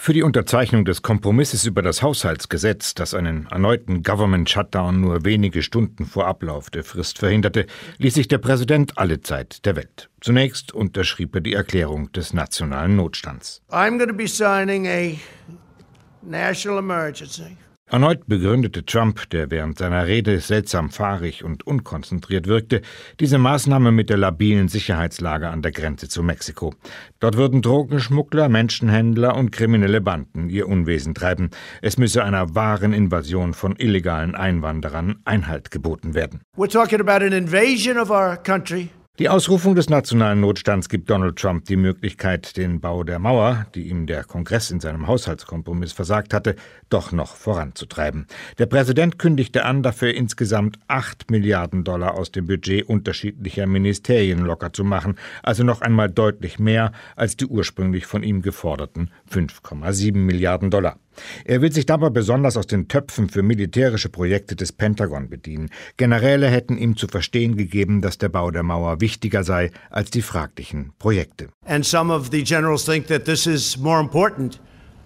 Für die Unterzeichnung des Kompromisses über das Haushaltsgesetz, das einen erneuten Government-Shutdown nur wenige Stunden vor Ablauf der Frist verhinderte, ließ sich der Präsident alle Zeit der Welt. Zunächst unterschrieb er die Erklärung des nationalen Notstands. I'm going to be signing a national emergency. Erneut begründete Trump, der während seiner Rede seltsam fahrig und unkonzentriert wirkte, diese Maßnahme mit der labilen Sicherheitslage an der Grenze zu Mexiko. Dort würden Drogenschmuggler, Menschenhändler und kriminelle Banden ihr Unwesen treiben. Es müsse einer wahren Invasion von illegalen Einwanderern Einhalt geboten werden. We're talking about an invasion of our country. Die Ausrufung des nationalen Notstands gibt Donald Trump die Möglichkeit, den Bau der Mauer, die ihm der Kongress in seinem Haushaltskompromiss versagt hatte, doch noch voranzutreiben. Der Präsident kündigte an, dafür insgesamt $8 Milliarden aus dem Budget unterschiedlicher Ministerien locker zu machen, also noch einmal deutlich mehr als die ursprünglich von ihm geforderten $5,7 Milliarden. Er will sich dabei besonders aus den Töpfen für militärische Projekte des Pentagon bedienen. Generäle hätten ihm zu verstehen gegeben, dass der Bau der Mauer wichtiger sei als die fraglichen Projekte. And some of the generals think that this is more important.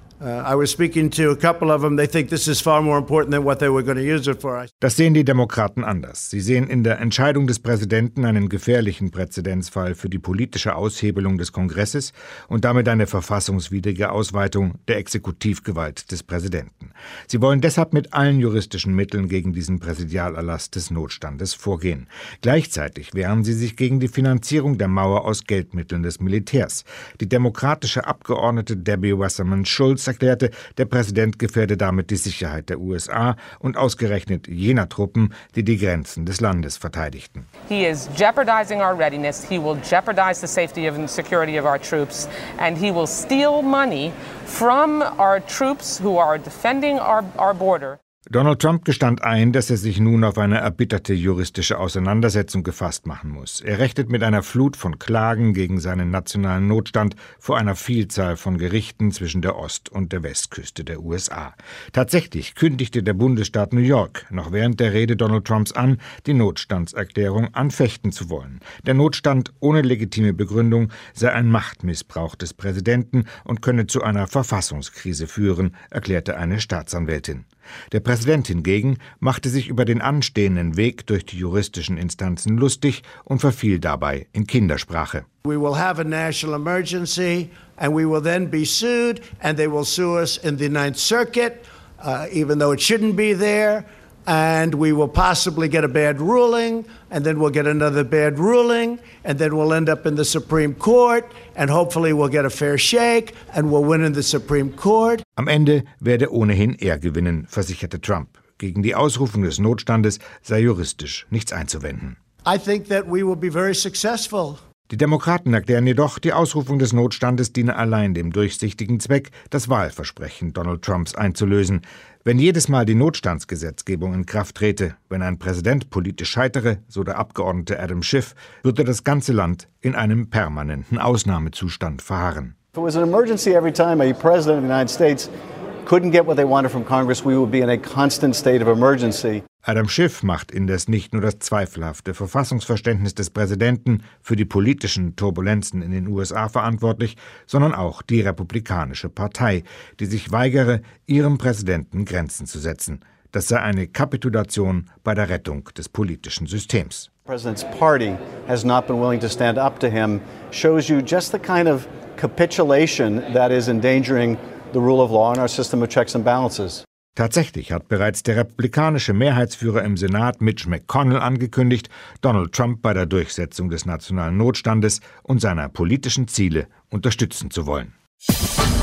I was speaking to a couple of them. They think this is far more important than what they were going to use it for. Das sehen die Demokraten anders. Sie sehen in der Entscheidung des Präsidenten einen gefährlichen Präzedenzfall für die politische Aushebelung des Kongresses und damit eine verfassungswidrige Ausweitung der Exekutivgewalt des Präsidenten. Sie wollen deshalb mit allen juristischen Mitteln gegen diesen Präsidialerlass des Notstandes vorgehen. Gleichzeitig wehren sie sich gegen die Finanzierung der Mauer aus Geldmitteln des Militärs. Die demokratische Abgeordnete Debbie Wasserman Schulz erklärte, der Präsident gefährde damit die Sicherheit der USA und ausgerechnet jener Truppen, die die Grenzen des Landes verteidigten. He is jeopardizing our readiness. He will jeopardize the safety and security of our troops, and he will steal money from our troops who are defending our border. Donald Trump gestand ein, dass er sich nun auf eine erbitterte juristische Auseinandersetzung gefasst machen muss. Er rechnet mit einer Flut von Klagen gegen seinen nationalen Notstand vor einer Vielzahl von Gerichten zwischen der Ost- und der Westküste der USA. Tatsächlich kündigte der Bundesstaat New York noch während der Rede Donald Trumps an, die Notstandserklärung anfechten zu wollen. Der Notstand ohne legitime Begründung sei ein Machtmissbrauch des Präsidenten und könne zu einer Verfassungskrise führen, erklärte eine Staatsanwältin. Der Präsident hingegen machte sich über den anstehenden Weg durch die juristischen Instanzen lustig und verfiel dabei in Kindersprache. We will have a national emergency and we will then be sued and they will sue us in the Ninth Circuit, even though it shouldn't be there. And we will possibly get a bad ruling, and then we'll get another bad ruling, and then we'll end up in the Supreme Court, and hopefully we'll get a fair shake, and we'll win in the Supreme Court. Am Ende werde ohnehin er gewinnen, versicherte Trump. Gegen die Ausrufung des Notstandes sei juristisch nichts einzuwenden. I think that we will be very successful. Die Demokraten erklären jedoch, die Ausrufung des Notstandes diene allein dem durchsichtigen Zweck, das Wahlversprechen Donald Trumps einzulösen. Wenn jedes Mal die Notstandsgesetzgebung in Kraft trete, wenn ein Präsident politisch scheitere, so der Abgeordnete Adam Schiff, würde das ganze Land in einem permanenten Ausnahmezustand verharren. If it was an emergency every time a president of the United States couldn't get what they wanted from Congress, we would be in a constant state of emergency. Adam Schiff macht indes nicht nur das zweifelhafte Verfassungsverständnis des Präsidenten für die politischen Turbulenzen in den USA verantwortlich, sondern auch die Republikanische Partei, die sich weigere, ihrem Präsidenten Grenzen zu setzen. Das sei eine Kapitulation bei der Rettung des politischen Systems. The president's party has not been willing to stand up to him, shows you just the kind of capitulation that is endangering the rule of law and our system of checks and balances. Tatsächlich hat bereits der republikanische Mehrheitsführer im Senat Mitch McConnell angekündigt, Donald Trump bei der Durchsetzung des nationalen Notstandes und seiner politischen Ziele unterstützen zu wollen.